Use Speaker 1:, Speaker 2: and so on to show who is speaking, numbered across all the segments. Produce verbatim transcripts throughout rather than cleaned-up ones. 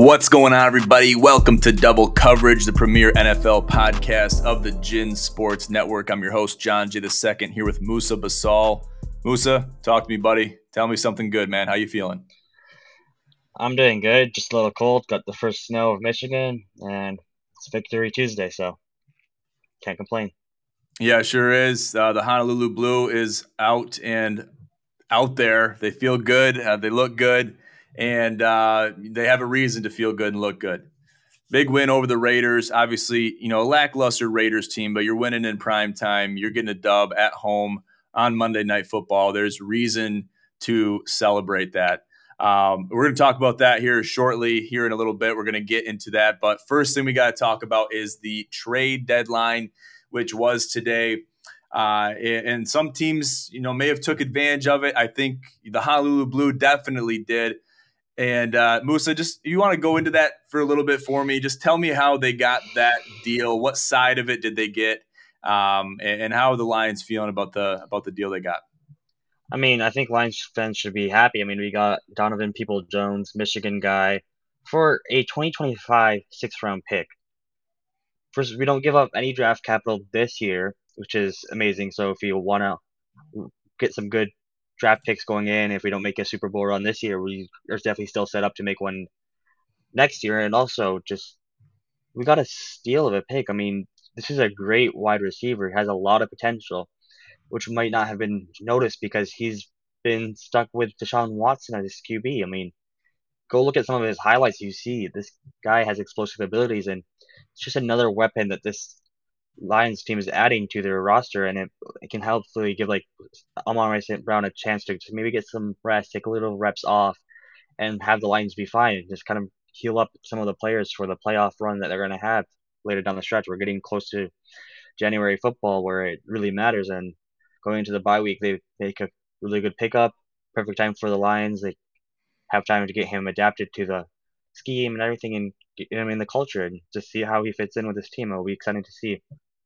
Speaker 1: What's going on, everybody? Welcome to Double Coverage, the premier N F L podcast of the Gin Sports Network. I'm your host, John J. the Second, here with Musa Basal. Musa, talk to me, buddy. Tell me something good, man. How you feeling?
Speaker 2: I'm doing good. Just a little cold. Got the first snow of Michigan, and it's Victory Tuesday, so can't complain.
Speaker 1: Yeah, sure is. Uh, the Honolulu Blue is out and out there. They feel good. Uh, they look good. And uh, they have a reason to feel good and look good. Big win over the Raiders. Obviously, you know, a lackluster Raiders team, but you're winning in prime time. You're getting a dub at home on Monday Night Football. There's reason to celebrate that. Um, we're going to talk about that here shortly. Here in a little bit, we're going to get into that. But first thing we got to talk about is the trade deadline, which was today. Uh, and some teams, you know, may have took advantage of it. I think the Honolulu Blue definitely did. And uh, Musa, just you want to go into that for a little bit for me? Just tell me how they got that deal. What side of it did they get, um, and, and how are the Lions feeling about the about the deal they got?
Speaker 2: I mean, I think Lions fans should be happy. I mean, we got Donovan Peoples-Jones, Michigan guy, for a twenty twenty-five sixth-round pick. First, we don't give up any draft capital this year, which is amazing. So if you want to get some good draft picks going in, if we don't make a Super Bowl run this year, we are definitely still set up to make one next year. And also, just we got a steal of a pick. I mean, this is a great wide receiver. He has a lot of potential, which might not have been noticed because he's been stuck with Deshaun Watson as his Q B. I mean, go look at some of his highlights. You see this guy has explosive abilities, and it's just another weapon that this Lions team is adding to their roster, and it, it can hopefully give like Amon-Ra Saint Brown a chance to, to maybe get some rest, take a little reps off, and have the Lions be fine. Just kind of heal up some of the players for the playoff run that they're going to have later down the stretch. We're getting close to January football where it really matters, and going into the bye week, they make a really good pickup. Perfect time for the Lions. They have time to get him adapted to the scheme and everything, and get him in the culture, and just see how he fits in with his team. It'll be exciting to see.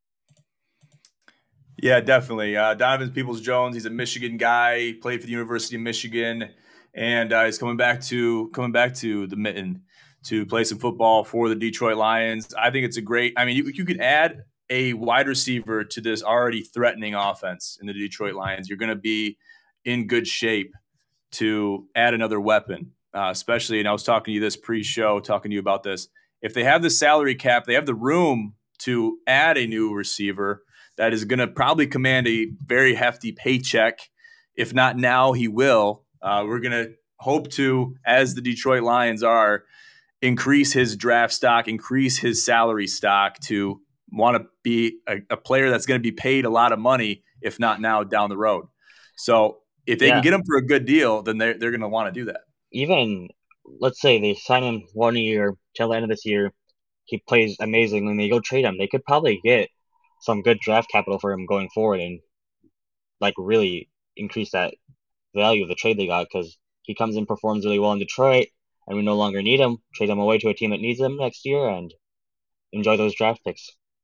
Speaker 1: Yeah, definitely. Uh, Donovan Peoples-Jones, he's a Michigan guy. He played for the University of Michigan, and uh, he's coming back to coming back to the Mitten to play some football for the Detroit Lions. I think it's a great. I mean, you, you could add a wide receiver to this already threatening offense in the Detroit Lions. You're going to be in good shape to add another weapon, uh, especially. And I was talking to you this pre-show, talking to you about this. If they have the salary cap, they have the room to add a new receiver that is going to probably command a very hefty paycheck. If not now, he will. Uh, we're going to hope to, as the Detroit Lions are, increase his draft stock, increase his salary stock to want to be a, a player that's going to be paid a lot of money, if not now, down the road. So if they can
Speaker 2: Yeah,
Speaker 1: get him for a good deal, then they're, they're going to want to do that.
Speaker 2: even let's say they sign him one year till the end of this year, he plays amazing, and they go trade him. They could probably get some good draft capital for him going forward, and like really increase that value of the trade they got because he comes and performs really well in Detroit, and we no longer need him. Trade him away to a team that needs him next year, and enjoy those draft picks.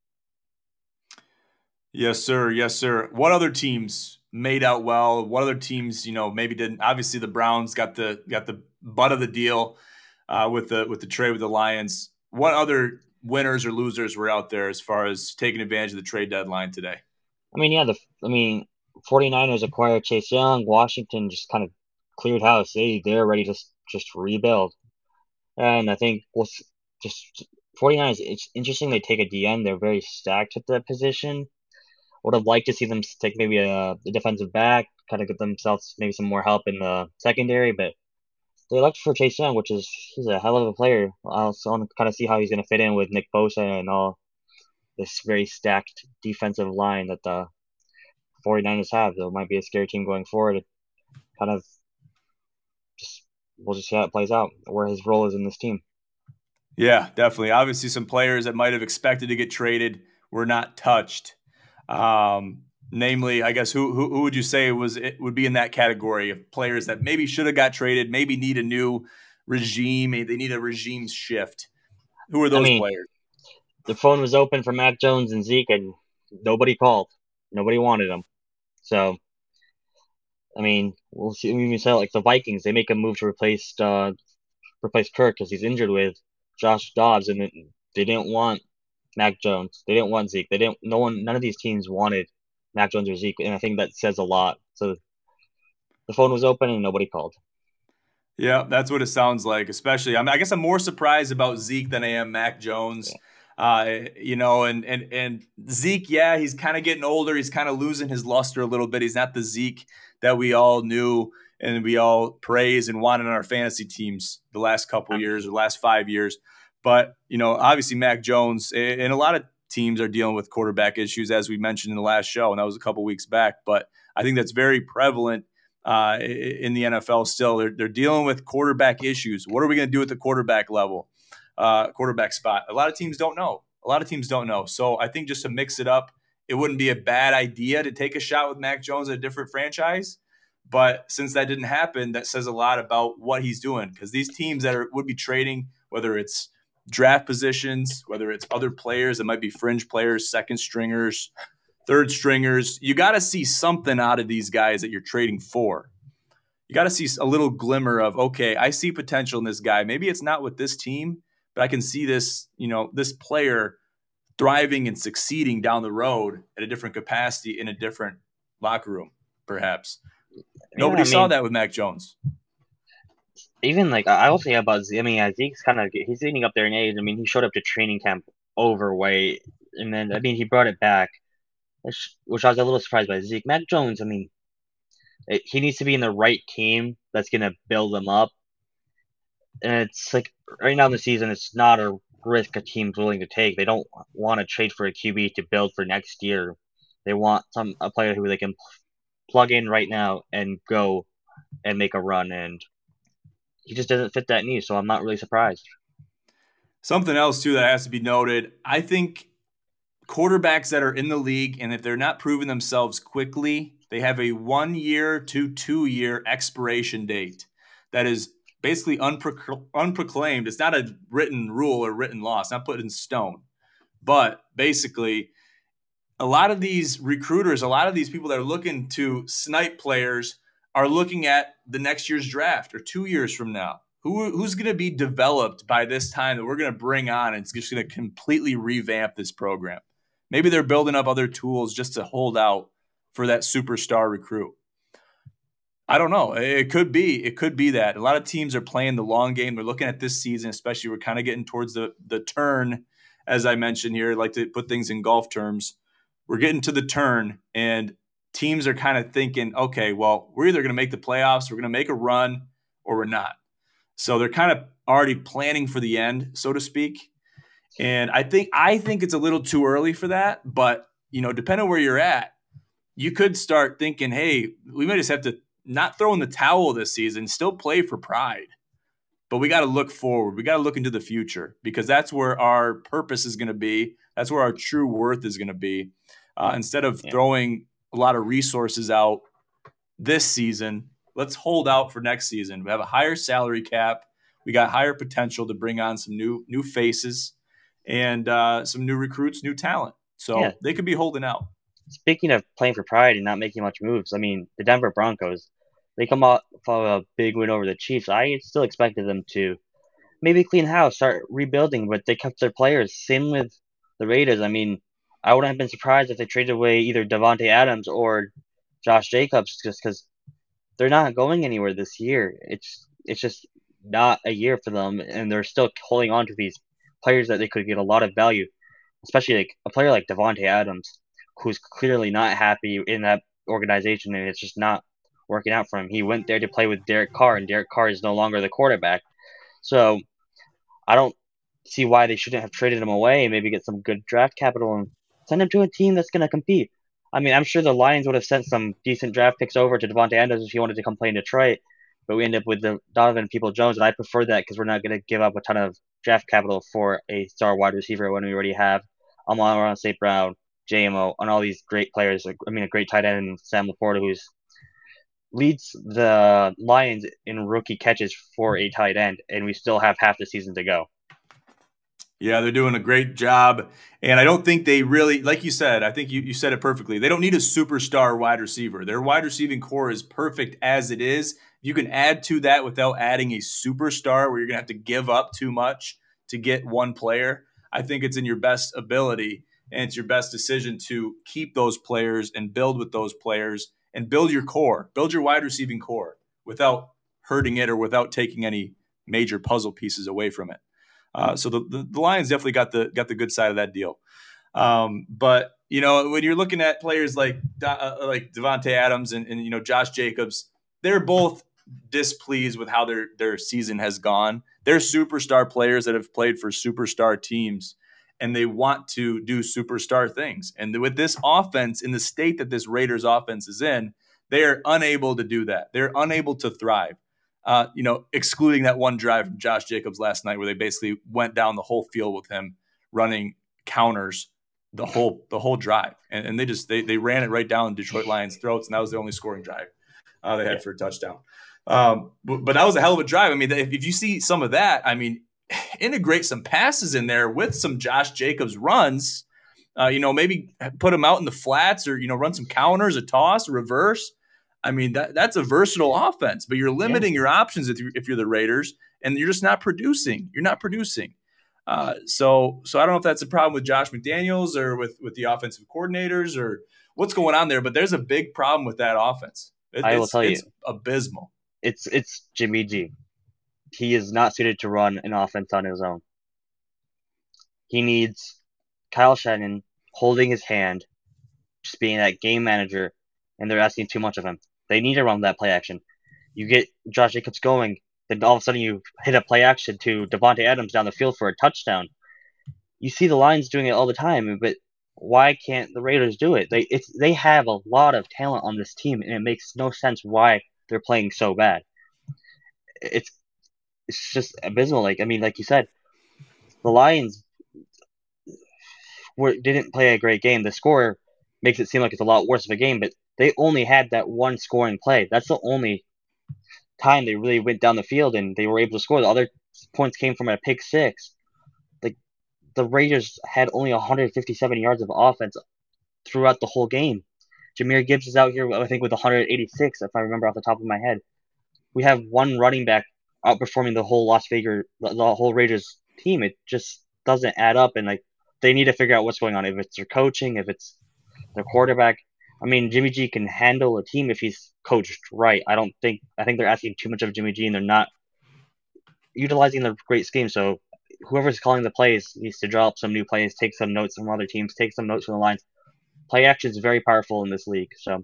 Speaker 1: Yes, sir. Yes, sir. What other teams made out well? What other teams, you know, maybe didn't? Obviously, the Browns got the got the butt of the deal uh, with the with the trade with the Lions. What other winners or losers were out there as far as taking advantage of the trade deadline today?
Speaker 2: I mean, yeah, the I mean, 49ers acquired Chase Young. Washington just kind of cleared house. They they're ready to s- just rebuild. And I think with just 49ers, it's interesting they take a D N. They're very stacked at that position. Would have liked to see them take maybe a, a defensive back, kind of get themselves maybe some more help in the secondary, but they elected for Chase Young, which is he's a hell of a player. I also want to kind of see how he's going to fit in with Nick Bosa and all this very stacked defensive line that the 49ers have. So it might be a scary team going forward. Kind of just we'll just see how it plays out, where his role is in this team.
Speaker 1: Yeah, definitely. Obviously, some players that might have expected to get traded were not touched. Um, namely, I guess who, who who would you say was it would be in that category of players that maybe should have got traded, maybe need a new regime, maybe they need a regime shift. Who are
Speaker 2: I
Speaker 1: those
Speaker 2: mean,
Speaker 1: players?
Speaker 2: the phone was open for Mac Jones and Zeke, and nobody called. Nobody wanted them. So I mean, we'll see. We saw like the Vikings. They make a move to replace uh, replace Kirk because he's injured with Josh Dobbs, and they didn't want Mac Jones. They didn't want Zeke. They didn't. No one. None of these teams wanted Mac Jones or Zeke, and I think that says a lot. So the phone was open and nobody called.
Speaker 1: Yeah, that's what it sounds like. Especially, I mean, I guess I'm more surprised about Zeke than I am Mac Jones.
Speaker 2: Yeah.
Speaker 1: Uh, you know, and and and Zeke, yeah, he's kind of getting older. He's kind of losing his luster a little bit. He's not the Zeke that we all knew and we all praise and wanted on our fantasy teams the last couple of years or last five years. But you know, obviously, Mac Jones and a lot of teams are dealing with quarterback issues, as we mentioned in the last show, and that was a couple weeks back. But I think that's very prevalent uh, in the N F L still. They're, they're dealing with quarterback issues. What are we going to do at the quarterback level, uh, quarterback spot? A lot of teams don't know. A lot of teams don't know. So I think just to mix it up, it wouldn't be a bad idea to take a shot with Mac Jones at a different franchise. But since that didn't happen, that says a lot about what he's doing, because these teams that are, would be trading, whether it's draft positions, whether it's other players that might be fringe players, second stringers, third stringers, you got to see something out of these guys that you're trading for. You got to see a little glimmer of, okay, I see potential in this guy. Maybe it's not with this team, but I can see this, you know, this player thriving and succeeding down the road at a different capacity in a different locker room, perhaps.
Speaker 2: Yeah,
Speaker 1: Nobody
Speaker 2: I
Speaker 1: saw
Speaker 2: mean,
Speaker 1: that with Mac Jones.
Speaker 2: even like I will say about Zeke. I mean, yeah, Zeke's kind of he's getting up there in age. I mean, he showed up to training camp overweight, and then I mean he brought it back, which, which I was a little surprised by. Zeke, Mac Jones. I mean, it, he needs to be in the right team that's gonna build him up. And it's like right now in the season, it's not a risk a team's willing to take. They don't want to trade for a Q B to build for next year. They want some a player who they can plug in right now and go and make a run. And he just doesn't fit that need, so I'm not really surprised.
Speaker 1: Something else, too, that has to be noted. I think quarterbacks that are in the league, and if they're not proving themselves quickly, they have a one year to two year expiration date that is basically unpro- unproclaimed. It's not a written rule or written law. It's not put in stone. But basically, a lot of these recruiters, a lot of these people that are looking to snipe players are looking at the next year's draft or two years from now. Who, who's going to be developed by this time that we're going to bring on and it's just going to completely revamp this program? Maybe they're building up other tools just to hold out for that superstar recruit. I don't know. It could be. It could be that. A lot of teams are playing the long game. They're looking at this season, especially we're kind of getting towards the, the turn, as I mentioned here. I like to put things in golf terms. We're getting to the turn, and teams are kind of thinking, okay, well, we're either going to make the playoffs, we're going to make a run, or we're not. So they're kind of already planning for the end, so to speak. And I think I think it's a little too early for that. But, you know, depending on where you're at, you could start thinking, hey, we might just have to not throw in the towel this season, still play for pride. But we got to look forward. We got to look into the future, because that's where our purpose is going to be. That's where our true worth is going to be. Uh, instead of
Speaker 2: Yeah.
Speaker 1: throwing a lot of resources out this season, let's hold out for next season. We have a higher salary cap. We got higher potential to bring on some new new faces and uh, some new recruits, new talent.
Speaker 2: Yeah.
Speaker 1: So they could be holding out.
Speaker 2: Speaking of playing for pride and not making much moves, I mean, the Denver Broncos, they come off of a big win over the Chiefs. I still expected them to maybe clean house, start rebuilding, but they kept their players. Same with the Raiders. I mean, I wouldn't have been surprised if they traded away either Davante Adams or Josh Jacobs, just because they're not going anywhere this year. It's it's just not a year for them, and they're still holding on to these players that they could get a lot of value, especially like a player like Davante Adams, who's clearly not happy in that organization, and it's just not working out for him. He went there to play with Derek Carr, and Derek Carr is no longer the quarterback. So I don't see why they shouldn't have traded him away and maybe get some good draft capital and send him to a team that's going to compete. I mean, I'm sure the Lions would have sent some decent draft picks over to Davante Adams if he wanted to come play in Detroit, but we end up with the Donovan People-Jones, and I prefer that because we're not going to give up a ton of draft capital for a star wide receiver when we already have Amon-Ra Saint Brown, J M O, and all these great players. I mean, a great tight end, Sam Laporta, who's leads the Lions in rookie catches for a tight end, and we still have half the season to go.
Speaker 1: Yeah, they're doing a great job. And I don't think they really, like you said, I think you, you said it perfectly. They don't need a superstar wide receiver. Their wide receiving core is perfect as it is. You can add to that without adding a superstar where you're going to have to give up too much to get one player, I think it's in your best ability and it's your best decision to keep those players and build with those players and build your core, build your wide receiving core without hurting it or without taking any major puzzle pieces away from it. Uh, so the, the, the Lions definitely got the got the good side of that deal. Um, but you know, when you're looking at players like uh, like Davante Adams and, and you know Josh Jacobs, they're both displeased with how their their season has gone. They're superstar players that have played for superstar teams, and they want to do superstar things. And with this offense, in the state that this Raiders offense is in, they are unable to do that. They're unable to thrive. Uh, you know, excluding that one drive from Josh Jacobs last night where they basically went down the whole field with him running counters the whole the whole drive. And, and they just they they ran it right down Detroit Lions' throats, and that was the only scoring drive uh, they had yeah. for a touchdown. Um, but, but that was a hell of a drive. I mean, if, if you see some of that, I mean, integrate some passes in there with some Josh Jacobs runs, uh, you know, maybe put him out in the flats or, you know, run some counters, a toss, a reverse. I mean, that, that's a versatile offense, but you're limiting yeah. your options if you're, if you're the Raiders, and you're just not producing. You're not producing. Uh, so, so I don't know if that's a problem with Josh McDaniels or with, with the offensive coordinators or what's going on there, but there's a big problem with that offense. It,
Speaker 2: I will tell
Speaker 1: it's
Speaker 2: you,
Speaker 1: abysmal.
Speaker 2: It's it's Jimmy G. He is not suited to run an offense on his own. He needs Kyle Shanahan holding his hand, just being that game manager, and they're asking too much of him. They need to run that play action. You get Josh Jacobs going, then all of a sudden you hit a play action to Davante Adams down the field for a touchdown. You see the Lions doing it all the time, but why can't the Raiders do it? They it's they have a lot of talent on this team, and it makes no sense why they're playing so bad. It's it's just abysmal. Like I mean, like you said, the Lions were didn't play a great game. The score makes it seem like it's a lot worse of a game, but they only had that one scoring play. That's the only time they really went down the field and they were able to score. The other points came from a pick six. Like the Raiders had only one hundred fifty-seven yards of offense throughout the whole game. Jahmyr Gibbs is out here, I think, with one hundred eighty-six, if I remember off the top of my head. We have one running back outperforming the whole Las Vegas, the whole Raiders team. It just doesn't add up, and like they need to figure out what's going on. If it's their coaching, if it's their quarterback. I mean, Jimmy G can handle a team if he's coached right. I don't think I think they're asking too much of Jimmy G, and they're not utilizing the great scheme. So whoever's calling the plays needs to drop some new plays, take some notes from other teams, take some notes from the lines. Play action is very powerful in this league, so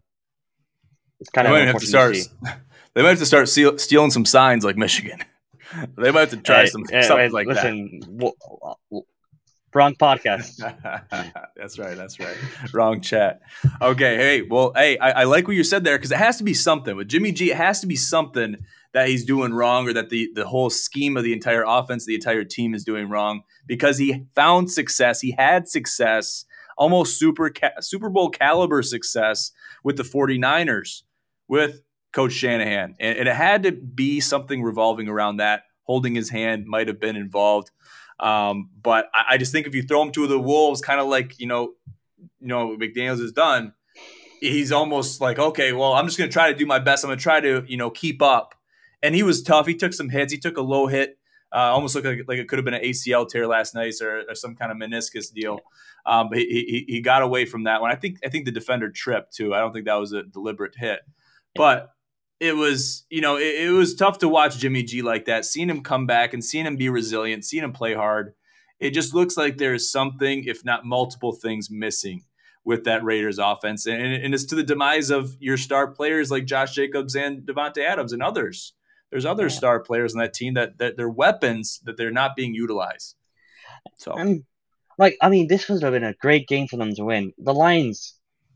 Speaker 2: it's kind
Speaker 1: they
Speaker 2: of
Speaker 1: might have to start.
Speaker 2: To
Speaker 1: they might have to start steal, stealing some signs like Michigan. They might have to try
Speaker 2: hey,
Speaker 1: some
Speaker 2: hey,
Speaker 1: something
Speaker 2: hey,
Speaker 1: like
Speaker 2: listen, that. Listen, w- wrong podcast.
Speaker 1: That's right. That's right. Wrong chat. Okay. Hey. Well. Hey. I, I like what you said there because it has to be something with Jimmy G. It has to be something that he's doing wrong, or that the the whole scheme of the entire offense, the entire team is doing wrong. Because he found success. He had success, almost super ca- Super Bowl caliber success with the 49ers with Coach Shanahan, and, and it had to be something revolving around that. Holding his hand might have been involved. Um, but I, I just think if you throw him to the wolves, kind of like, you know, you know, what McDaniels has done, he's almost like, okay, well, I'm just going to try to do my best. I'm going to try to, you know, keep up. And he was tough. He took some hits. He took a low hit, uh, almost looked like, like it could have been an A C L tear last night or, or some kind of meniscus deal. Um, but he, he, he got away from that one. I think, I think the defender tripped too. I don't think that was a deliberate hit, but it was, you know, it, it was tough to watch Jimmy G like that, seeing him come back and seeing him be resilient, seeing him play hard. It just looks like there's something, if not multiple things, missing with that Raiders offense. And, and it's to the demise of your star players like Josh Jacobs and Davante Adams and others. There's other yeah. star players on that team that, that they're weapons that they're not being utilized. So,
Speaker 2: um, like, I mean, this would have been a great game for them to win. The Lions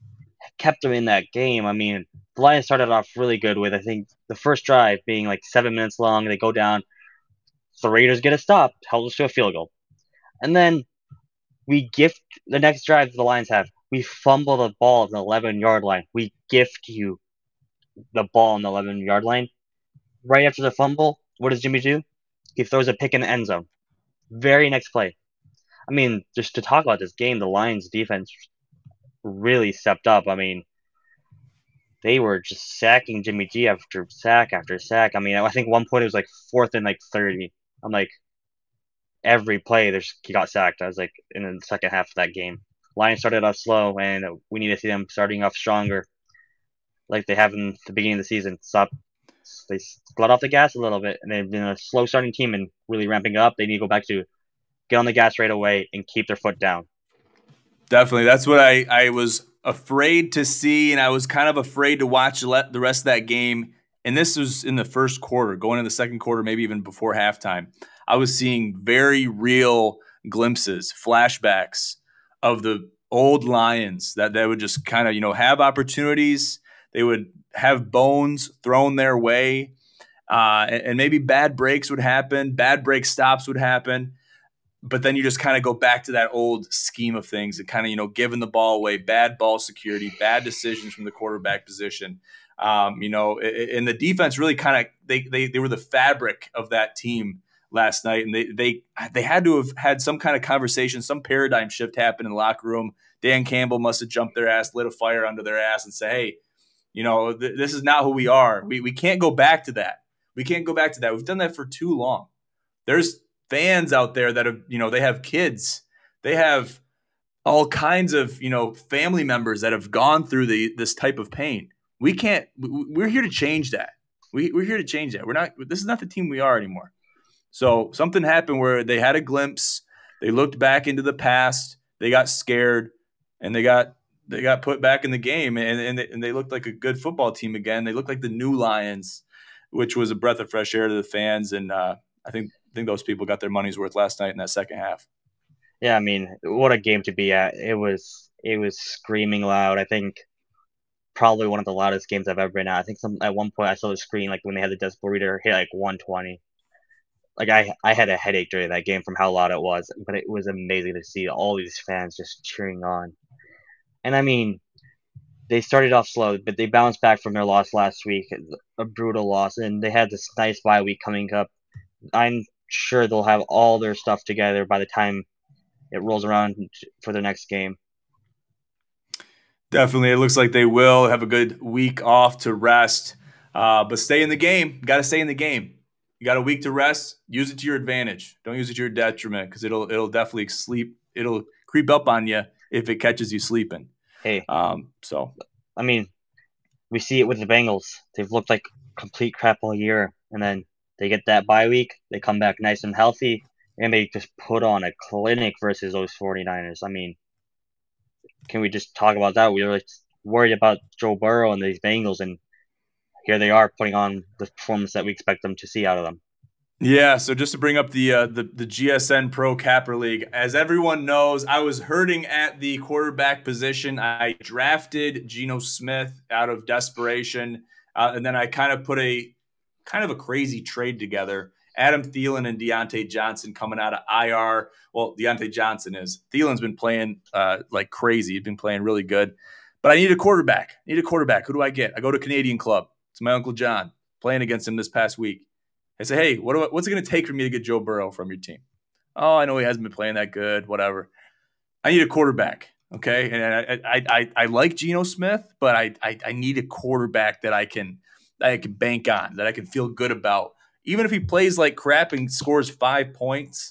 Speaker 2: kept them in that game. I mean, the Lions started off really good with, I think, the first drive being like seven minutes long. They go down. The Raiders get a stop, held us to a field goal. And then we gift the next drive the Lions have. We fumble the ball at the eleven-yard line. We gift you the ball on the eleven-yard line. Right after the fumble, what does Jimmy do? He throws a pick in the end zone. Very next play. I mean, just to talk about this game, the Lions defense really stepped up. I mean, they were just sacking Jimmy G after sack after sack. I mean, I think one point it was like fourth and like thirty. I'm like, every play there's he got sacked. I was like in the second half of that game. Lions started off slow, and we need to see them starting off stronger, like they have in the beginning of the season. Stop, they let off the gas a little bit, and they've been a slow starting team and really ramping up. They need to go back to get on the gas right away and keep their foot down.
Speaker 1: Definitely. That's what I, I was afraid to see, and I was kind of afraid to watch the rest of that game. And this was in the first quarter, going into the second quarter, maybe even before halftime. I was seeing very real glimpses, flashbacks of the old Lions that they would just kind of, you know, have opportunities. They would have bones thrown their way, uh, and, and maybe bad breaks would happen, bad break stops would happen. But then you just kind of go back to that old scheme of things and kind of, you know, giving the ball away, bad ball security, bad decisions from the quarterback position. Um, you know, and the defense really kind of they, they they were the fabric of that team last night, and they they they had to have had some kind of conversation, some paradigm shift happen in the locker room. Dan Campbell must have jumped their ass, lit a fire under their ass, and say, "Hey, you know, th- this is not who we are. We we can't go back to that. We can't go back to that. We've done that for too long." There's fans out there that have, you know, they have kids, they have all kinds of, you know, family members that have gone through the this type of pain. We can't. We're here to change that. We, we're here to change that. We're not. This is not the team we are anymore. So something happened where they had a glimpse. They looked back into the past. They got scared, and they got they got put back in the game, and and they, and they looked like a good football team again. They looked like the new Lions, which was a breath of fresh air to the fans. And uh, I think I think those people got their money's worth last night in that second half.
Speaker 2: Yeah, I mean, what a game to be at. It was it was screaming loud. I think probably one of the loudest games I've ever been at. I think some at one point I saw the screen like when they had the decibel reader hit like one twenty. Like I I had a headache during that game from how loud it was, but it was amazing to see all these fans just cheering on. And I mean, they started off slow, but they bounced back from their loss last week, a brutal loss, and they had this nice bye week coming up. I'm sure they'll have all their stuff together by the time it rolls around for their next game.
Speaker 1: Definitely. It looks like they will have a good week off to rest, uh, but stay in the game. You got to stay in the game. You got a week to rest. Use it to your advantage. Don't use it to your detriment, because it'll it'll definitely sleep. It'll creep up on you if it catches you sleeping.
Speaker 2: Hey,
Speaker 1: um, so
Speaker 2: I mean, we see it with the Bengals. They've looked like complete crap all year, and then they get that bye week. They come back nice and healthy, and they just put on a clinic versus those 49ers. I mean, can we just talk about that? We were like worried about Joe Burrow and these Bengals, and here they are putting on the performance that we expect them to see out of them.
Speaker 1: Yeah, so just to bring up the uh, the the G S N Pro Capper League, as everyone knows, I was hurting at the quarterback position. I drafted Geno Smith out of desperation, uh, and then I kind of put a kind of a crazy trade together. Adam Thielen and Deontay Johnson coming out of I R. Well, Deontay Johnson is. Thielen's been playing uh, like crazy. He's been playing really good. But I need a quarterback. I need a quarterback. Who do I get? I go to Canadian Club. It's my Uncle John, playing against him this past week. I say, hey, what do I, what's it going to take for me to get Joe Burrow from your team? Oh, I know he hasn't been playing that good, whatever. I need a quarterback, okay? And I I I, I like Geno Smith, but I, I I need a quarterback that I can that I can bank on, that I can feel good about. Even if he plays like crap and scores five points,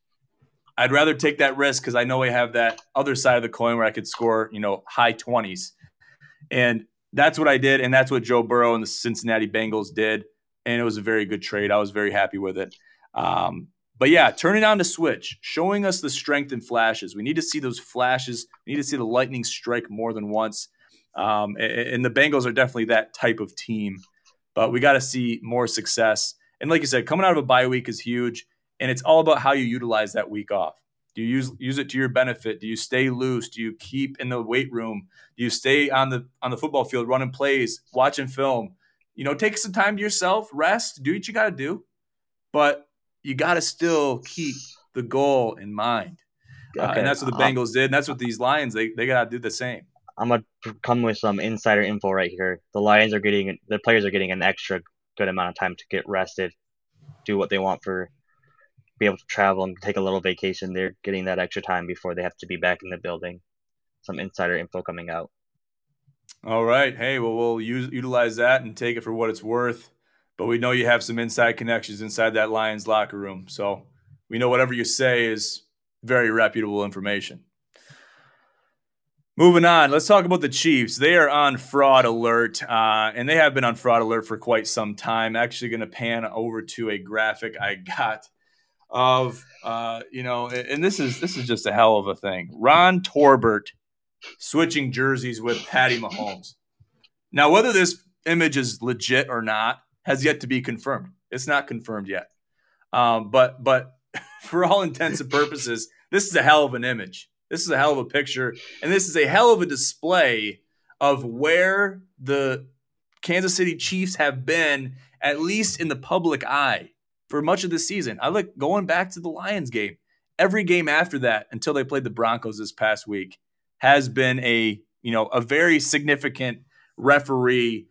Speaker 1: I'd rather take that risk because I know I have that other side of the coin where I could score, you know, high twenties. And that's what I did, and that's what Joe Burrow and the Cincinnati Bengals did. And it was a very good trade. I was very happy with it. Um, but yeah, turning on the switch, showing us the strength in flashes. We need to see those flashes. We need to see the lightning strike more than once. Um, and, and the Bengals are definitely that type of team. But we got to see more success. And like you said, coming out of a bye week is huge. And it's all about how you utilize that week off. Do you use use it to your benefit? Do you stay loose? Do you keep in the weight room? Do you stay on the on the football field running plays, watching film? You know, take some time to yourself, rest, do what you got to do, but you got to still keep the goal in mind. Uh,
Speaker 2: Okay,
Speaker 1: and that's what the
Speaker 2: I'm,
Speaker 1: Bengals did. And that's what these Lions, they, they got to do the same.
Speaker 2: I'm gonna come with some insider info right here. The Lions are getting the players are getting an extra good amount of time to get rested, do what they want for, be able to travel and take a little vacation. They're getting that extra time before they have to be back in the building. Some insider info coming out.
Speaker 1: All right. Hey, well, we'll use, utilize that and take it for what it's worth. But we know you have some inside connections inside that Lions locker room. So We know whatever you say is very reputable information. Moving on, let's talk about the Chiefs. They are on fraud alert, uh, and they have been on fraud alert for quite some time. Actually, going to pan over to a graphic I got of, uh, you know, and this is this is just a hell of a thing. Ron Torbert switching jerseys with Patty Mahomes. Now, whether this image is legit or not has yet to be confirmed. It's not confirmed yet, um, but but for all intents and purposes, this is a hell of an image. This is a hell of a picture, and this is a hell of a display of where the Kansas City Chiefs have been, at least in the public eye, for much of the season. I look going back to the Lions game. Every game after that, until they played the Broncos this past week, has been a you know a very significant referee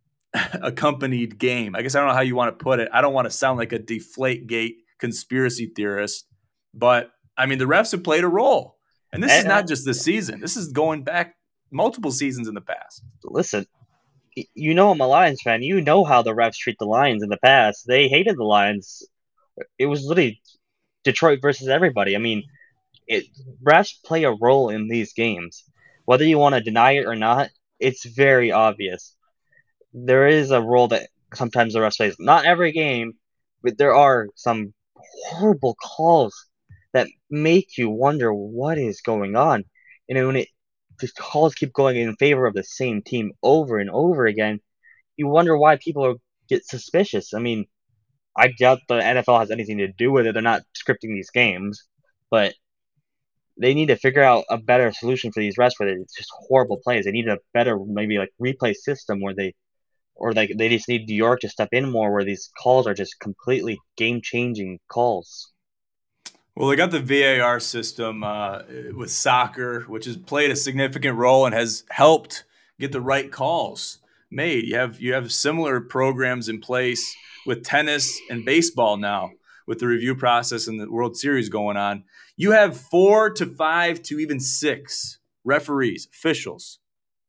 Speaker 1: accompanied game. I guess I don't know how you want to put it. I don't want to sound like a Deflategate conspiracy theorist, but I mean the refs have played a role. And this and, is not just this season. This is going back multiple seasons in the past.
Speaker 2: Listen, you know I'm a Lions fan. You know how the refs treat the Lions in the past. They hated the Lions. It was literally Detroit versus everybody. I mean, it, refs play a role in these games. Whether you want to deny it or not, it's very obvious. There is a role that sometimes the refs play. Not every game, but there are some horrible calls that make you wonder what is going on. And when it the calls keep going in favor of the same team over and over again, you wonder why people are, get suspicious. I mean, I doubt the N F L has anything to do with it. They're not scripting these games, but they need to figure out a better solution for these refs where it's just horrible plays. They need a better maybe like replay system where they or like they just need New York to step in more where these calls are just completely game changing calls.
Speaker 1: Well, they got the V A R system uh, with soccer, which has played a significant role and has helped get the right calls made. You have you have similar programs in place with tennis and baseball now, with the review process and the World Series going on. You have four to five to even six referees, officials,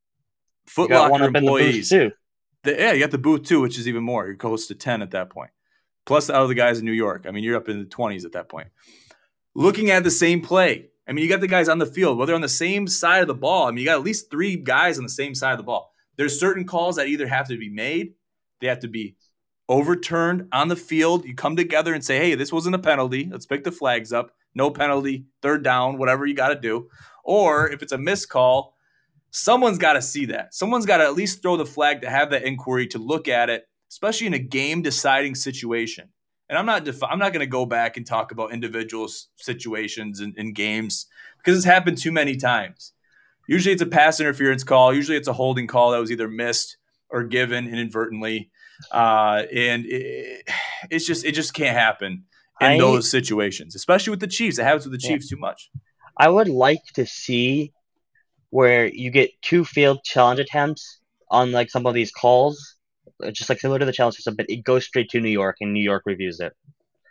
Speaker 1: Foot Locker employees.
Speaker 2: Too.
Speaker 1: The, yeah, you got the booth too, which is even more. You're close to ten at that point. Plus the other guys in New York. I mean, you're up in the twenties at that point. Looking at the same play. I mean, you got the guys on the field, whether on the same side of the ball. I mean, you got at least three guys on the same side of the ball. There's certain calls that either have to be made, they have to be overturned on the field. You come together and say, hey, this wasn't a penalty. Let's pick the flags up. No penalty, third down, whatever you got to do. Or if it's a missed call, someone's got to see that. Someone's got to at least throw the flag to have that inquiry, to look at it, especially in a game-deciding situation. And I'm not def- I'm not going to go back and talk about individual situations in, in games because it's happened too many times. Usually it's a pass interference call. Usually it's a holding call that was either missed or given inadvertently. Uh, and it, it's just it just can't happen in I, those situations, especially with the Chiefs. It happens with the Chiefs yeah. too much.
Speaker 2: I would like to see where you get two field challenge attempts on like some of these calls. Just like similar to the challenge system, but it goes straight to New York, and New York reviews it.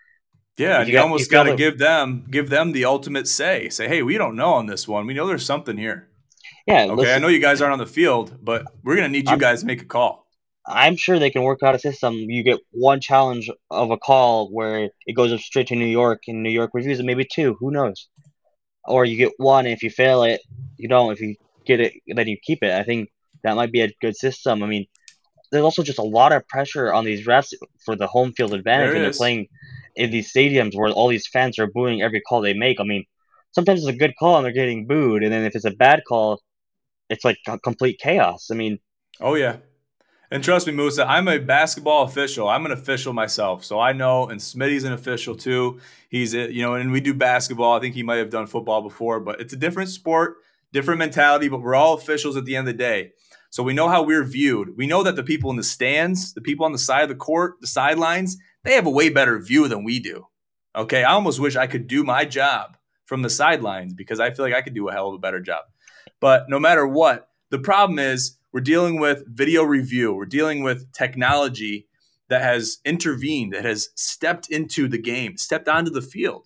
Speaker 1: Yeah, you, you got, almost got to give them give them the ultimate say. Say, hey, we don't know on this one. We know there's something here.
Speaker 2: Yeah.
Speaker 1: Okay,
Speaker 2: listen,
Speaker 1: I know you guys aren't on the field, but we're gonna need you
Speaker 2: I'm,
Speaker 1: guys to make a call.
Speaker 2: I'm sure they can work out a system. You get one challenge of a call where it goes straight to New York, and New York reviews it. Maybe two. Who knows? Or you get one, and if you fail it, you don't. If you get it, then you keep it. I think that might be a good system. I mean. There's also just a lot of pressure on these refs for the home field advantage when they're playing in these stadiums where all these fans are booing every call they make. I mean, sometimes it's a good call and they're getting booed, and then if it's a bad call, it's like complete chaos. I mean,
Speaker 1: oh yeah, and trust me, Musa, I'm a basketball official. I'm an official myself, so I know. And Smitty's an official too. He's a, you know, and we do basketball. I think he might have done football before, but it's a different sport, different mentality. But we're all officials at the end of the day. So we know how we're viewed. We know that the people in the stands, the people on the side of the court, the sidelines, they have a way better view than we do. Okay, I almost wish I could do my job from the sidelines because I feel like I could do a hell of a better job. But no matter what, the problem is we're dealing with video review. We're dealing with technology that has intervened, that has stepped into the game, stepped onto the field.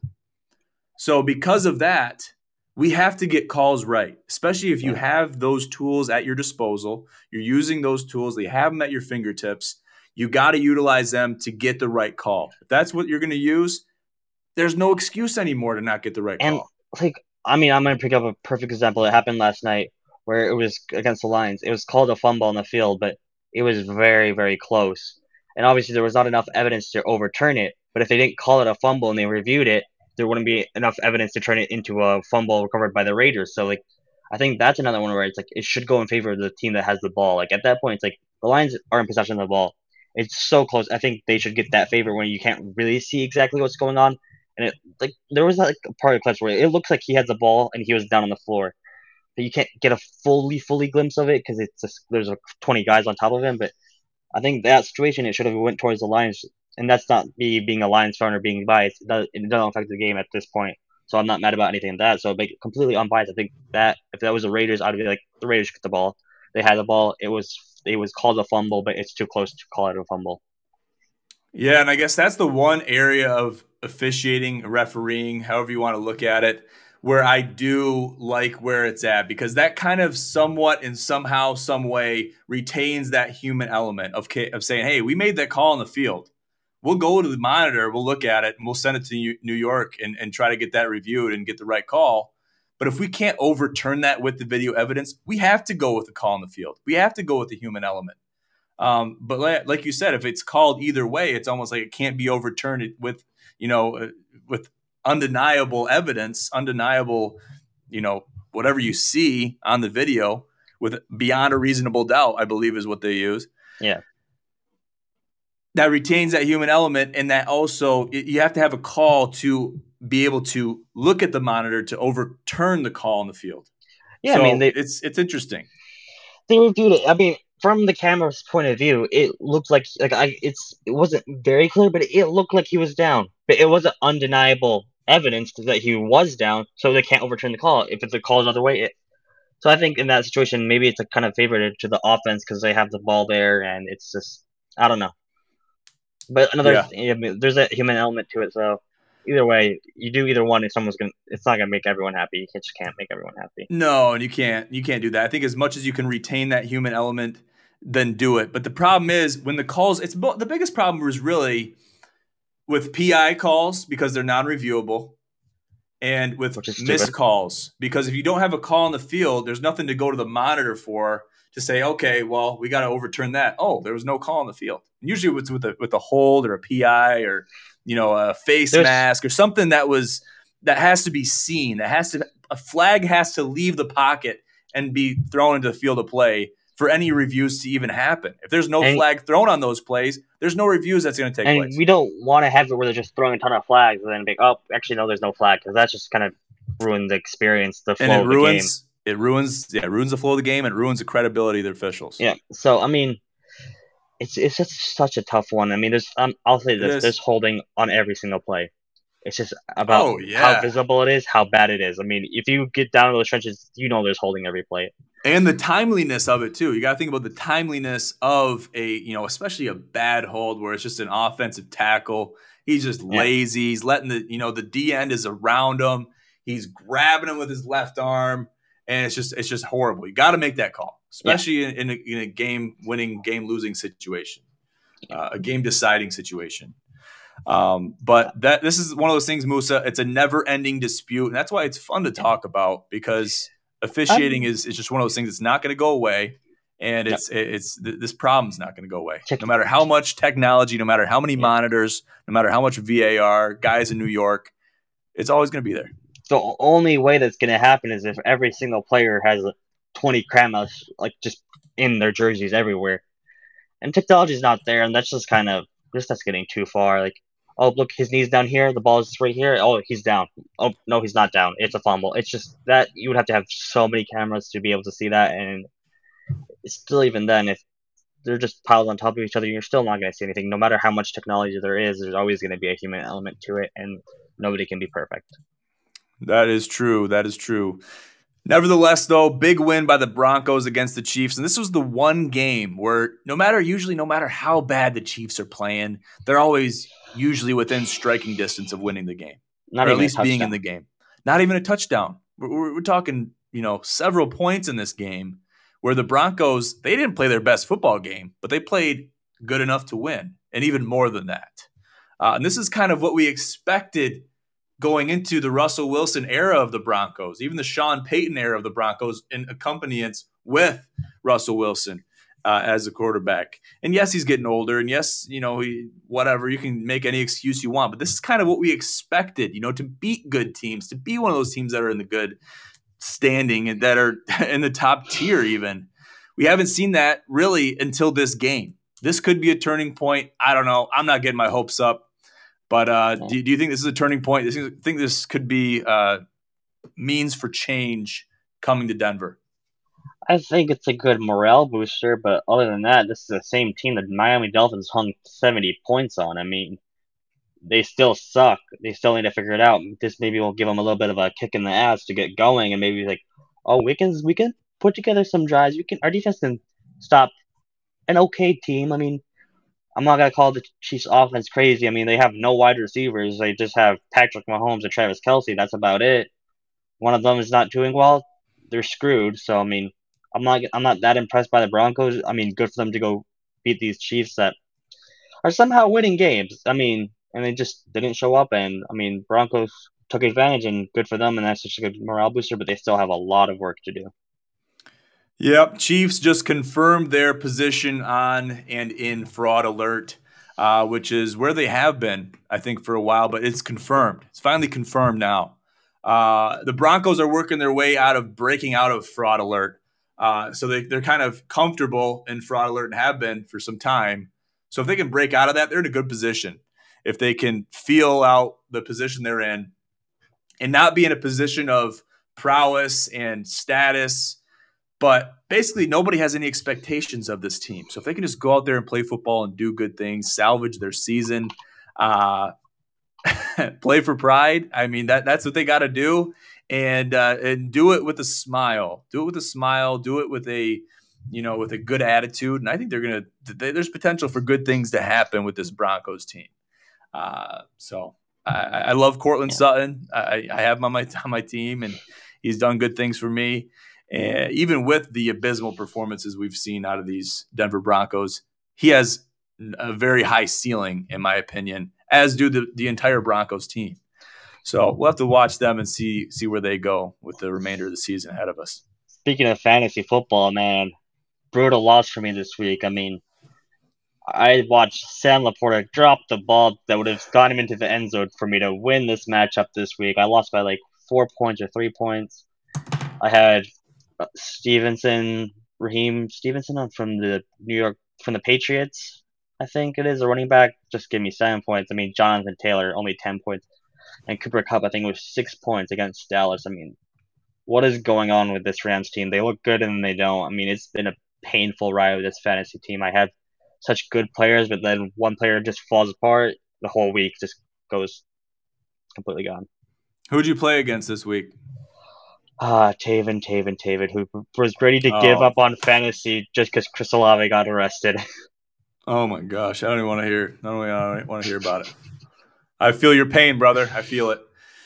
Speaker 1: So because of that, we have to get calls right, especially if you have those tools at your disposal. You're using those tools. They have them at your fingertips. You got to utilize them to get the right call. If that's what you're going to use, there's no excuse anymore to not get the right
Speaker 2: And
Speaker 1: call.
Speaker 2: like, I mean, I'm gonna pick up a perfect example. It happened last night where it was against the Lions. It was called a fumble on the field, but it was very, very close. And obviously, there was not enough evidence to overturn it. But if they didn't call it a fumble and they reviewed it, there wouldn't be enough evidence to turn it into a fumble recovered by the Raiders. So like, I think that's another one where it's like it should go in favor of the team that has the ball. Like at that point, it's like the Lions are in possession of the ball. It's so close. I think they should get that favor when you can't really see exactly what's going on. And it like there was like a part of the clips where it looks like he had the ball and he was down on the floor, but you can't get a fully fully glimpse of it because it's just, there's like twenty guys on top of him. But I think that situation it should have went towards the Lions, and that's not me being a Lions fan or being biased. It, does, it doesn't affect the game at this point, so I'm not mad about anything like that. So like completely unbiased. I think that if that was the Raiders, I'd be like the Raiders get the ball. They had the ball. It was it was called a fumble, but it's too close to call it a fumble.
Speaker 1: Yeah, and I guess that's the one area of officiating, refereeing, however you want to look at it, where I do like where it's at, because that kind of somewhat and somehow, some way retains that human element of of saying, hey, we made that call on the field. We'll go to the monitor, we'll look at it, and we'll send it to New York and, and try to get that reviewed and get the right call. But if we can't overturn that with the video evidence, we have to go with the call on the field. We have to go with the human element. Um, but like, like you said, if it's called either way, it's almost like it can't be overturned with, you know, uh, with undeniable evidence, undeniable, you know, whatever you see on the video with beyond a reasonable doubt, I believe is what they use.
Speaker 2: Yeah.
Speaker 1: That retains that human element, and that also you have to have a call to be able to look at the monitor to overturn the call on the field.
Speaker 2: Yeah,
Speaker 1: so
Speaker 2: I mean they
Speaker 1: it's it's interesting.
Speaker 2: They reviewed it. I mean, from the camera's point of view, it looked like like I it's it wasn't very clear, but it looked like he was down. But it wasn't undeniable evidence that he was down, so they can't overturn the call. If it's a call another way, it. So I think in that situation, maybe it's a kind of favored to the offense because they have the ball there, and it's just I don't know. But another,
Speaker 1: Yeah.
Speaker 2: I mean, there's a human element to it, so either way, you do either one, if someone's gonna, it's not gonna make everyone happy. You just can't make everyone happy.
Speaker 1: No, and you can't you can't do that. I think as much as you can retain that human element, then do it. But the problem is when the calls, it's the biggest problem is really with P I calls because they're non-reviewable, and with missed calls because if you don't have a call on the field, there's nothing to go to the monitor for to say, okay, well, we got to overturn that. Oh, there was no call on the field. And usually it's with a with a hold or a P I or you know a face there's, mask or something that was that has to be seen. That has to a flag has to leave the pocket and be thrown into the field of play for any reviews to even happen. If there's no and, flag thrown on those plays, there's no reviews that's going to take
Speaker 2: and
Speaker 1: place.
Speaker 2: And we don't want to have it where they're just throwing a ton of flags and then be, oh, actually, no, there's no flag, because that's just kind of ruins the experience, the flow
Speaker 1: and it
Speaker 2: of the
Speaker 1: ruins,
Speaker 2: game.
Speaker 1: It ruins, yeah, it ruins the flow of the game. And it ruins the credibility of the officials.
Speaker 2: Yeah. So I mean, it's it's just such a tough one. I mean, there's um, I'll say this: there's holding on every single play. It's just about
Speaker 1: oh, yeah.
Speaker 2: how visible it is, how bad it is. I mean, if you get down to those trenches, you know there's holding every play.
Speaker 1: And the timeliness of it too. You got to think about the timeliness of a, you know, especially a bad hold where it's just an offensive tackle. He's just yeah. lazy. He's letting the, you know, the D end is around him. He's grabbing him with his left arm, and it's just, it's just horrible. You got to make that call, especially yeah. in, in, a, in a game-winning, game-losing situation, uh, a game-deciding situation. Um, but that this is one of those things, Musa. It's a never-ending dispute, and that's why it's fun to talk about because officiating is, is just one of those things that's not going to go away, and it's yep. it's this problem's not going to go away. No matter how much technology, no matter how many yep. monitors, no matter how much V A R, guys in New York, it's always going to be there.
Speaker 2: The only way that's going to happen is if every single player has twenty cameras like just in their jerseys everywhere, and technology is not there, and that's just kind of just that's getting too far. Like, oh, look, his knee's down here, the ball is right here. Oh, he's down. Oh, no, he's not down. It's a fumble. It's just that you would have to have so many cameras to be able to see that, and it's still even then, if they're just piled on top of each other, you're still not going to see anything. No matter how much technology there is, there's always going to be a human element to it, and nobody can be perfect.
Speaker 1: That is true. That is true. Nevertheless, though, big win by the Broncos against the Chiefs. And this was the one game where no matter, usually no matter how bad the Chiefs are playing, they're always usually within striking distance of winning the game.
Speaker 2: Not
Speaker 1: or
Speaker 2: even
Speaker 1: at least
Speaker 2: a
Speaker 1: being in the game. Not even a touchdown. We're, we're, we're talking, you know, several points in this game where the Broncos, they didn't play their best football game, but they played good enough to win. And even more than that. Uh, and this is kind of what we expected going into the Russell Wilson era of the Broncos, even the Sean Payton era of the Broncos, in accompaniment with Russell Wilson uh, as a quarterback. And yes, he's getting older, and yes, you know, he, whatever, you can make any excuse you want, but this is kind of what we expected, you know, to beat good teams, to be one of those teams that are in the good standing and that are in the top tier even. We haven't seen that really until this game. This could be a turning point. I don't know. I'm not getting my hopes up. But uh, do, do you think this is a turning point? Do you think this could be uh, means for change coming to Denver?
Speaker 2: I think it's a good morale booster, but other than that, this is the same team that Miami Dolphins hung seventy points on. I mean, they still suck. They still need to figure it out. This maybe will give them a little bit of a kick in the ass to get going, and maybe like, oh, we can we can put together some drives. We can our defense can stop an okay team. I mean, I'm not gonna call the Chiefs' offense crazy. I mean, they have no wide receivers. They just have Patrick Mahomes and Travis Kelce. That's about it. One of them is not doing well. They're screwed. So I mean, I'm not I'm not that impressed by the Broncos. I mean, good for them to go beat these Chiefs that are somehow winning games. I mean, and they just didn't show up. And I mean, Broncos took advantage, and good for them. And that's just a good morale booster. But they still have a lot of work to do.
Speaker 1: Yep, Chiefs just confirmed their position on and in fraud alert, uh, which is where they have been, I think, for a while, but it's confirmed. It's finally confirmed now. Uh, the Broncos are working their way out of breaking out of fraud alert. Uh, so they, they're kind of comfortable in fraud alert and have been for some time. So if they can break out of that, they're in a good position. If they can feel out the position they're in and not be in a position of prowess and status, but basically, nobody has any expectations of this team. So if they can just go out there and play football and do good things, salvage their season, uh, play for pride, I mean, that that's what they got to do. And uh, and do it with a smile. Do it with a smile. Do it with a, you know, with a good attitude. And I think they're going to they, – there's potential for good things to happen with this Broncos team. Uh, so I, I love Cortland yeah. Sutton. I, I have him on my, on my team, and he's done good things for me. And even with the abysmal performances we've seen out of these Denver Broncos, he has a very high ceiling, in my opinion, as do the, the entire Broncos team. So we'll have to watch them and see see where they go with the remainder of the season ahead of us.
Speaker 2: Speaking of fantasy football, man, brutal loss for me this week. I mean, I watched Sam Laporta drop the ball that would have gotten him into the end zone for me to win this matchup this week. I lost by like four points or three points. I had Stevenson, Raheem Stevenson from the New York, from the Patriots, I think it is, a running back, just give me seven points. I mean, Jonathan Taylor, only ten points. And Cooper Kupp, I think, was six points against Dallas. I mean, what is going on with this Rams team? They look good and they don't. I mean, it's been a painful ride with this fantasy team. I have such good players, but then one player just falls apart. The whole week just goes completely gone.
Speaker 1: Who'd you play against this week?
Speaker 2: Ah, Taven, Taven, Taven, who was ready to oh. give up on fantasy just because Chris Olave got arrested.
Speaker 1: Oh my gosh, I don't even want to hear. I don't even want to hear about it. I feel your pain, brother. I feel it.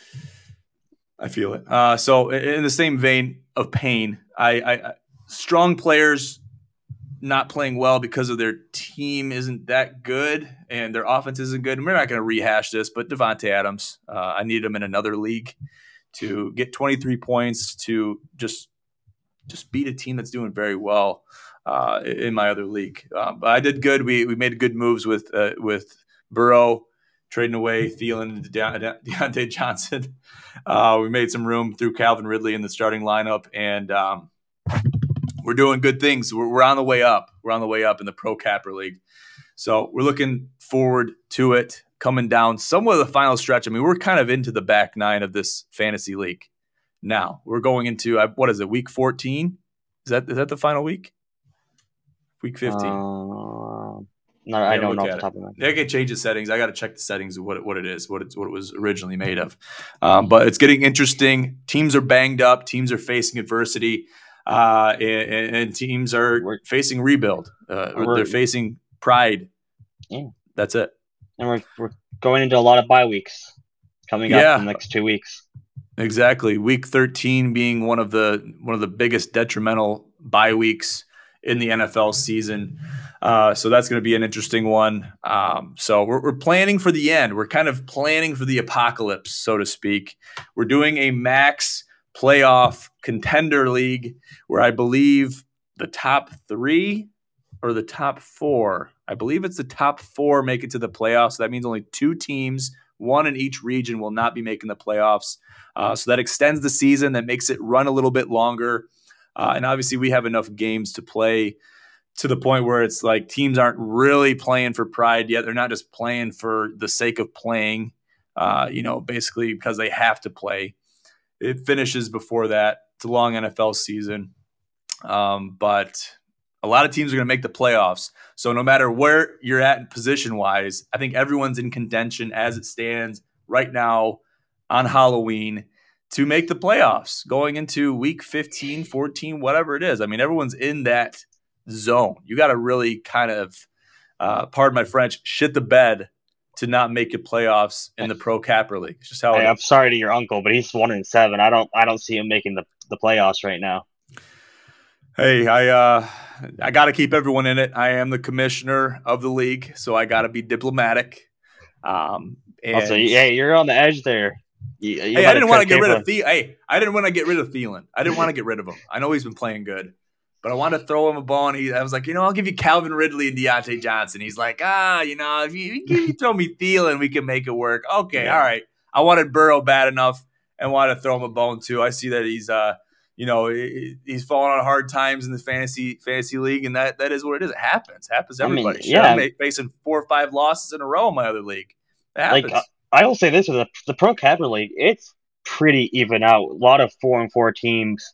Speaker 1: I feel it. Uh, so, in the same vein of pain, I, I strong players not playing well because of their team isn't that good and their offense isn't good. And we're not going to rehash this, but Devontae Adams, uh, I needed him in another league to get twenty-three points to just just beat a team that's doing very well uh, in my other league. Um, but I did good. We we made good moves with uh, with Burrow, trading away Thielen and De- Deontay Johnson. Uh, we made some room through Calvin Ridley in the starting lineup, and um, we're doing good things. We're, we're on the way up. We're on the way up in the Pro Capper League. So we're looking forward to it. Coming down somewhat of the final stretch. I mean, we're kind of into the back nine of this fantasy league now. We're going into, what is it, week fourteen? Is that is that the final week? Week fifteen.
Speaker 2: Uh, no, I don't know off the top of my head.
Speaker 1: I can change the settings. I got to check the settings of what it, what it is, what it's what it was originally made of. Um, but it's getting interesting. Teams are banged up. Teams are facing adversity, uh, and, and teams are we're, facing rebuild. Uh, they're facing pride.
Speaker 2: Yeah,
Speaker 1: that's it.
Speaker 2: And we're we're going into a lot of bye weeks coming
Speaker 1: yeah.
Speaker 2: up in the next two weeks.
Speaker 1: Exactly. Week thirteen being one of the one of the biggest detrimental bye weeks in the N F L season. Uh, so that's going to be an interesting one. Um, so we're, we're planning for the end. We're kind of planning for the apocalypse, so to speak. We're doing a max playoff contender league where I believe the top three or the top four, I believe it's the top four make it to the playoffs. So that means only two teams, one in each region, will not be making the playoffs. Uh, so that extends the season. That makes it run a little bit longer. Uh, and obviously we have enough games to play to the point where it's like teams aren't really playing for pride yet. They're not just playing for the sake of playing, uh, you know, basically because they have to play. It finishes before that. It's a long N F L season. Um, but a lot of teams are going to make the playoffs. So no matter where you're at position-wise, I think everyone's in contention as it stands right now on Halloween to make the playoffs going into week fifteen, fourteen, whatever it is. I mean, everyone's in that zone. You got to really kind of, uh, pardon my French, shit the bed to not make it playoffs in the Pro Capper League. It's just how
Speaker 2: Hey,
Speaker 1: it
Speaker 2: I'm
Speaker 1: is.
Speaker 2: sorry to your uncle, but he's one in seven. I don't I don't see him making the, the playoffs right now.
Speaker 1: Hey, I uh, I got to keep everyone in it. I am the commissioner of the league, so I got to be diplomatic. Um, and
Speaker 2: Also, hey, you're on the edge there. You, you
Speaker 1: hey, I didn't want to get rid
Speaker 2: Capel.
Speaker 1: of Thielen. Hey, I didn't want to get rid of Thielen. I didn't want to get rid of him. I know he's been playing good, but I wanted to throw him a bone. He, I was like, you know, I'll give you Calvin Ridley and Deontay Johnson. He's like, ah, you know, if you, if you throw me Thielen, we can make it work. Okay,
Speaker 2: Yeah.
Speaker 1: all right. I wanted Burrow bad enough and wanted to throw him a bone too. I see that he's, uh, you know, he's falling on hard times in the fantasy fantasy league, and that that is what it is. It happens. It happens to
Speaker 2: I mean,
Speaker 1: everybody. Shit,
Speaker 2: yeah.
Speaker 1: I'm facing four or five losses in a row in my other league. It happens.
Speaker 2: Like, I will say this with the, the Pro Capper League, it's pretty even out. A lot of four and four teams.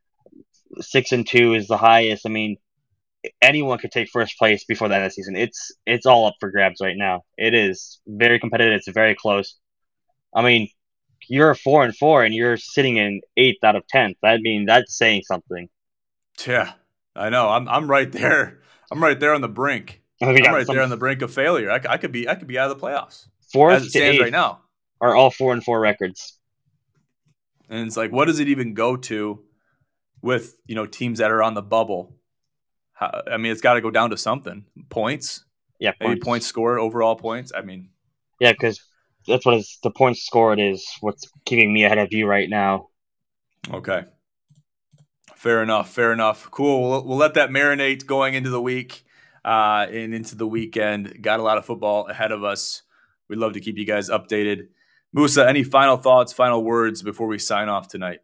Speaker 2: Six and two is the highest. I mean, anyone could take first place before the end of the season. It's it's all up for grabs right now. It is very competitive. It's very close. I mean, you're four and four, and you're sitting in eighth out of tenth. I mean, that's saying something.
Speaker 1: Yeah, I know. I'm I'm right there. I'm right there on the brink. I'm right there on the brink of failure. I, I could be I could be out of the playoffs.
Speaker 2: Fourth
Speaker 1: as it stands right now
Speaker 2: are all four and four records.
Speaker 1: And it's like, what does it even go to with, you know, teams that are on the bubble? How, I mean, it's got to go down to something. Points.
Speaker 2: Yeah,
Speaker 1: maybe
Speaker 2: points,
Speaker 1: points scored, overall points. I mean,
Speaker 2: yeah, because that's what is the points scored is what's keeping me ahead of you right now.
Speaker 1: Okay. Fair enough. Fair enough. Cool. We'll, we'll let that marinate going into the week uh, and into the weekend. Got a lot of football ahead of us. We'd love to keep you guys updated. Musa, any final thoughts, final words before we sign off tonight?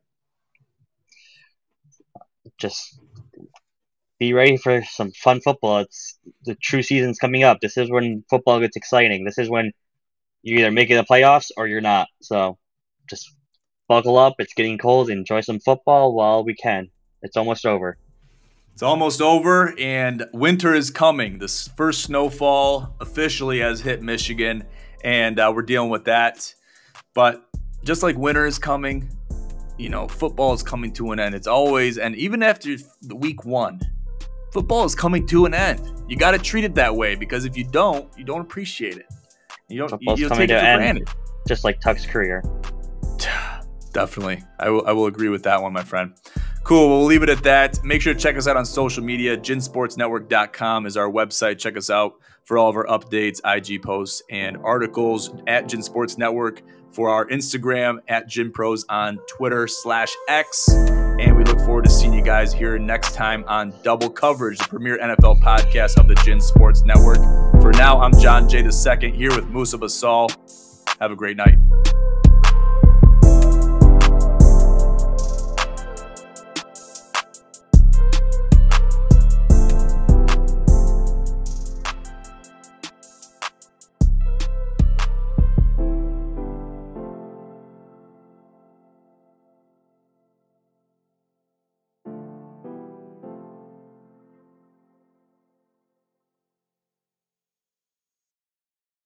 Speaker 2: Just be ready for some fun football. It's the true season's coming up. This is when football gets exciting. This is when you're either making the playoffs or you're not. So just buckle up. It's getting cold. Enjoy some football while we can. It's almost over.
Speaker 1: It's almost over, and winter is coming. The first snowfall officially has hit Michigan, and uh, we're dealing with that. But just like winter is coming, you know, football is coming to an end. It's always, and even after the week one, football is coming to an end. You got to treat it that way, because if you don't, you don't appreciate it. You don't.
Speaker 2: Football's
Speaker 1: You'll
Speaker 2: coming
Speaker 1: take it
Speaker 2: to
Speaker 1: for
Speaker 2: end,
Speaker 1: granted.
Speaker 2: just like Tuck's career.
Speaker 1: Definitely. I will, I will agree with that one, my friend. Cool. We'll leave it at that. Make sure to check us out on social media. gin sports network dot com is our website. Check us out for all of our updates, I G posts, and articles at Gin Sports Network, for our Instagram at GinPros, on Twitter slash X. And we look forward to seeing you guys here next time on Double Coverage, the premier N F L podcast of the Gin Sports Network. For now, I'm John Jay the Second here with Musa Basal. Have a great night.